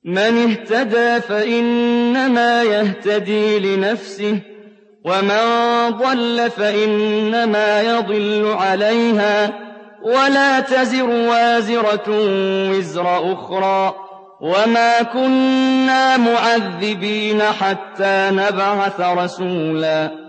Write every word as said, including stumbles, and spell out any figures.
مَّنِ اهْتَدَىٰ فَإِنَّمَا يَهْتَدِي لِنَفْسِهِ ۖ وَمَن ضَلَّ فَإِنَّمَا يَضِلُّ عَلَيْهَا ۚ وَلَا تَزِرُ وَازِرَةٌ وِزْرَ أُخْرَىٰ ۗ وَمَا كُنَّا مُعَذِّبِينَ حَتَّىٰ نَبْعَثَ رَسُولًا